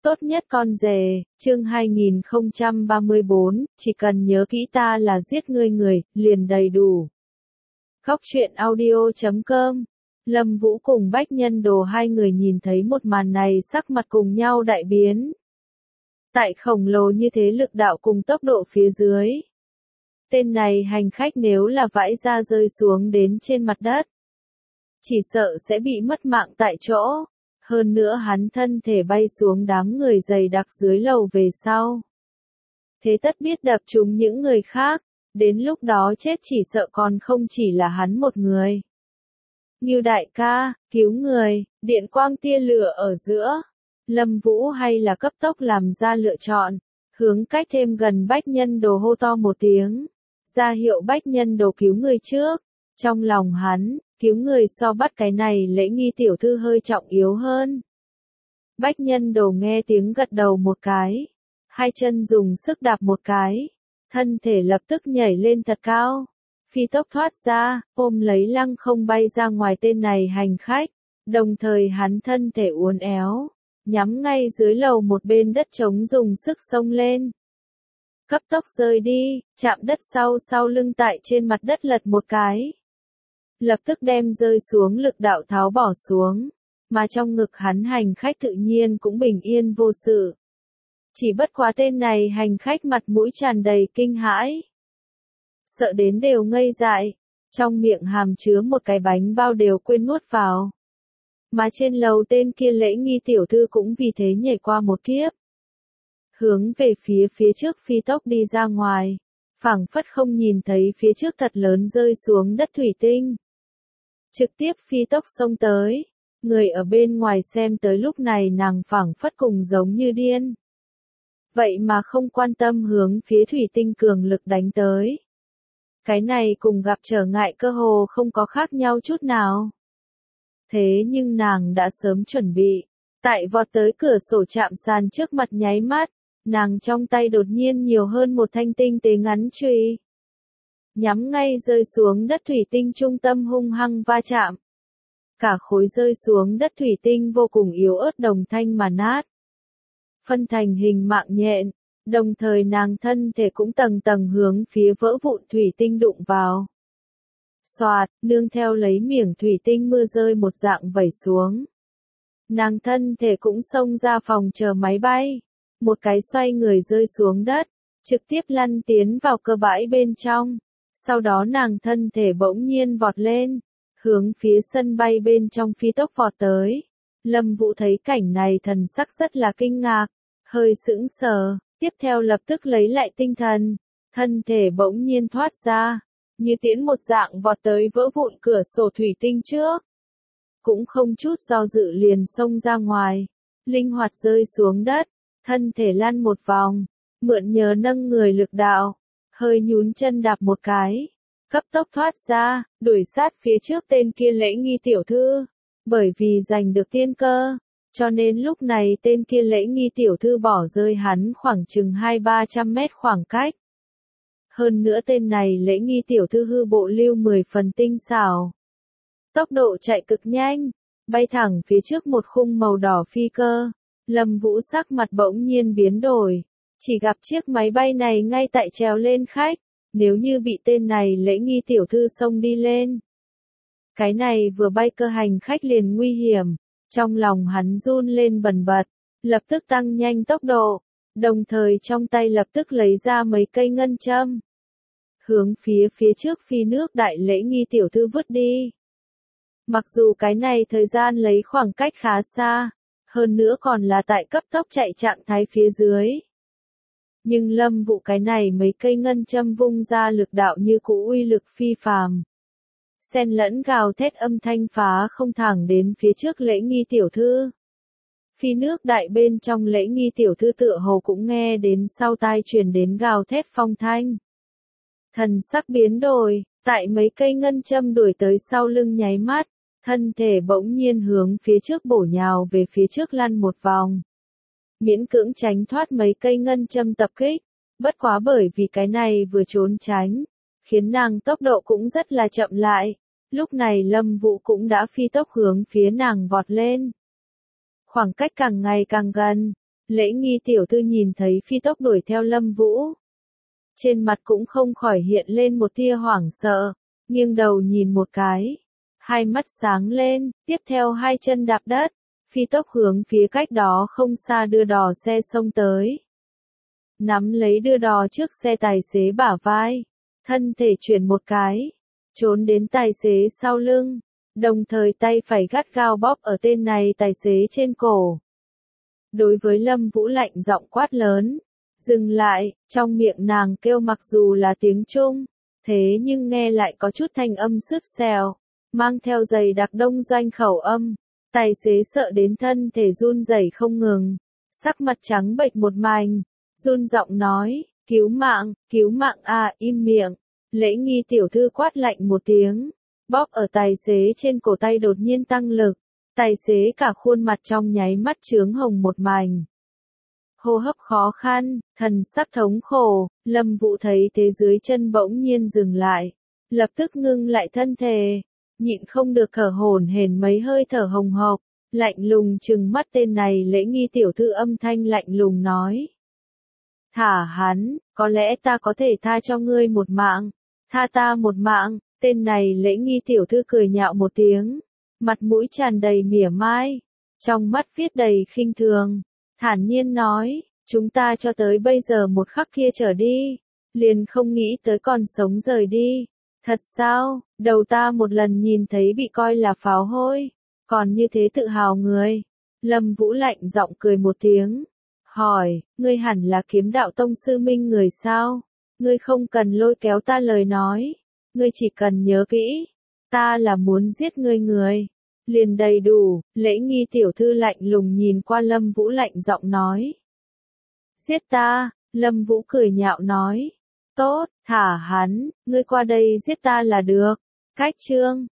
Tốt nhất con rể, chương 2034, chỉ cần nhớ kỹ ta là giết ngươi người, liền đầy đủ. Góc truyện audio.com. Lâm Vũ cùng Bách Nhân Đồ hai người nhìn thấy một màn này sắc mặt cùng nhau đại biến. Tại khổng lồ như thế lực đạo cùng tốc độ phía dưới. Tên này hành khách nếu là vãi ra rơi xuống đến trên mặt đất, chỉ sợ sẽ bị mất mạng tại chỗ. Hơn nữa hắn thân thể bay xuống đám người dày đặc dưới lầu về sau. Thế tất biết đập trúng những người khác, đến lúc đó chết chỉ sợ còn không chỉ là hắn một người. Ngưu đại ca, cứu người, điện quang tia lửa ở giữa. Lâm Vũ hay là cấp tốc làm ra lựa chọn, hướng cách thêm gần Bách Nhân Đồ hô to một tiếng, ra hiệu Bách Nhân Đồ cứu người trước. Trong lòng hắn, cứu người so bắt cái này lễ nghi tiểu thư hơi trọng yếu hơn. Bách Nhân Đồ nghe tiếng gật đầu một cái, hai chân dùng sức đạp một cái, thân thể lập tức nhảy lên thật cao, phi tốc thoát ra, ôm lấy lăng không bay ra ngoài tên này hành khách, đồng thời hắn thân thể uốn éo, nhắm ngay dưới lầu một bên đất trống dùng sức xông lên. Cấp tốc rơi đi, chạm đất sau lưng tại trên mặt đất lật một cái. Lập tức đem rơi xuống lực đạo tháo bỏ xuống, mà trong ngực hắn hành khách tự nhiên cũng bình yên vô sự. Chỉ bất quá tên này hành khách mặt mũi tràn đầy kinh hãi. Sợ đến đều ngây dại, trong miệng hàm chứa một cái bánh bao đều quên nuốt vào. Mà trên lầu tên kia lễ nghi tiểu thư cũng vì thế nhảy qua một kiếp. Hướng về phía trước phi tốc đi ra ngoài, phảng phất không nhìn thấy phía trước thật lớn rơi xuống đất thủy tinh. Trực tiếp phi tốc xông tới, người ở bên ngoài xem tới lúc này nàng phảng phất cùng giống như điên. Vậy mà không quan tâm hướng phía thủy tinh cường lực đánh tới. Cái này cùng gặp trở ngại cơ hồ không có khác nhau chút nào. Thế nhưng nàng đã sớm chuẩn bị, tại vọt tới cửa sổ chạm sàn trước mặt nháy mắt, nàng trong tay đột nhiên nhiều hơn một thanh tinh tế ngắn chùy. Nhắm ngay rơi xuống đất thủy tinh trung tâm hung hăng va chạm. Cả khối rơi xuống đất thủy tinh vô cùng yếu ớt đồng thanh mà nát. Phân thành hình mạng nhện, đồng thời nàng thân thể cũng tầng tầng hướng phía vỡ vụn thủy tinh đụng vào. Xoạt, nương theo lấy miệng thủy tinh mưa rơi một dạng vẩy xuống. Nàng thân thể cũng xông ra phòng chờ máy bay. Một cái xoay người rơi xuống đất, trực tiếp lăn tiến vào cơ bãi bên trong. Sau đó nàng thân thể bỗng nhiên vọt lên, hướng phía sân bay bên trong phi tốc vọt tới. Lâm Vũ thấy cảnh này thần sắc rất là kinh ngạc, hơi sững sờ, tiếp theo lập tức lấy lại tinh thần, thân thể bỗng nhiên thoát ra, như tiễn một dạng vọt tới vỡ vụn cửa sổ thủy tinh trước. Cũng không chút do dự liền xông ra ngoài, linh hoạt rơi xuống đất, thân thể lăn một vòng, mượn nhờ nâng người lực đạo. Hơi nhún chân đạp một cái, cấp tốc thoát ra, đuổi sát phía trước tên kia lễ nghi tiểu thư. Bởi vì giành được tiên cơ, cho nên lúc này tên kia lễ nghi tiểu thư bỏ rơi hắn khoảng chừng 200-300 mét khoảng cách. Hơn nữa tên này lễ nghi tiểu thư hư bộ lưu 10 phần tinh xảo. Tốc độ chạy cực nhanh, bay thẳng phía trước một khung màu đỏ phi cơ. Lâm Vũ sắc mặt bỗng nhiên biến đổi. Chỉ gặp chiếc máy bay này ngay tại trèo lên khách, nếu như bị tên này lễ nghi tiểu thư xông đi lên. Cái này vừa bay cơ hành khách liền nguy hiểm, trong lòng hắn run lên bần bật, lập tức tăng nhanh tốc độ, đồng thời trong tay lập tức lấy ra mấy cây ngân châm. Hướng phía trước phi nước đại lễ nghi tiểu thư vứt đi. Mặc dù cái này thời gian lấy khoảng cách khá xa, hơn nữa còn là tại cấp tốc chạy trạng thái phía dưới. Nhưng Lâm Vũ cái này mấy cây ngân châm vung ra lực đạo như cũ uy lực phi phàm. Xen lẫn gào thét âm thanh phá không thẳng đến phía trước lễ nghi tiểu thư. Phi nước đại bên trong lễ nghi tiểu thư tựa hồ cũng nghe đến sau tai truyền đến gào thét phong thanh. Thần sắc biến đổi, tại mấy cây ngân châm đuổi tới sau lưng nháy mắt, thân thể bỗng nhiên hướng phía trước bổ nhào về phía trước lăn một vòng. Miễn cưỡng tránh thoát mấy cây ngân châm tập kích, bất quá bởi vì cái này vừa trốn tránh, khiến nàng tốc độ cũng rất là chậm lại. Lúc này Lâm Vũ cũng đã phi tốc hướng phía nàng vọt lên. Khoảng cách càng ngày càng gần, Lễ Nghi tiểu thư nhìn thấy phi tốc đuổi theo Lâm Vũ. Trên mặt cũng không khỏi hiện lên một tia hoảng sợ, nghiêng đầu nhìn một cái. Hai mắt sáng lên, tiếp theo hai chân đạp đất, phi tốc hướng phía cách đó không xa đưa đò xe xông tới. Nắm lấy đưa đò trước xe tài xế bả vai, thân thể chuyển một cái, trốn đến tài xế sau lưng, đồng thời tay phải gắt gao bóp ở tên này tài xế trên cổ. Đối với Lâm Vũ lạnh giọng quát lớn, dừng lại, trong miệng nàng kêu mặc dù là tiếng Trung, thế nhưng nghe lại có chút thanh âm sứt xèo, mang theo dày đặc Đông Doanh khẩu âm. Tài xế sợ đến thân thể run rẩy không ngừng, sắc mặt trắng bệch một mảnh, run giọng nói, cứu mạng à, im miệng. Lễ Nghi tiểu thư quát lạnh một tiếng, bóp ở tài xế trên cổ tay đột nhiên tăng lực, tài xế cả khuôn mặt trong nháy mắt chướng hồng một mảnh. Hô hấp khó khăn, thần sắc thống khổ, Lâm Vũ thấy thế dưới chân bỗng nhiên dừng lại, lập tức ngưng lại thân thể, nhịn không được thở hổn hển mấy hơi thở hồng hộc, lạnh lùng trừng mắt tên này. Lễ Nghi tiểu thư âm thanh lạnh lùng nói. Thả hắn, có lẽ ta có thể tha cho ngươi một mạng, tha ta một mạng. Tên này Lễ Nghi tiểu thư cười nhạo một tiếng, mặt mũi tràn đầy mỉa mai, trong mắt viết đầy khinh thường, thản nhiên nói, chúng ta cho tới bây giờ một khắc kia trở đi, liền không nghĩ tới còn sống rời đi. Thật sao, đầu ta một lần nhìn thấy bị coi là pháo hôi, còn như thế tự hào người. Lâm Vũ lạnh giọng cười một tiếng, hỏi, ngươi hẳn là Kiếm Đạo Tông sư minh người sao? Ngươi không cần lôi kéo ta lời nói, ngươi chỉ cần nhớ kỹ, ta là muốn giết ngươi người. Liền đầy đủ. Lễ Nghi tiểu thư lạnh lùng nhìn qua Lâm Vũ lạnh giọng nói. Giết ta, Lâm Vũ cười nhạo nói. Tốt, thả hắn, ngươi qua đây giết ta là được. Cách chương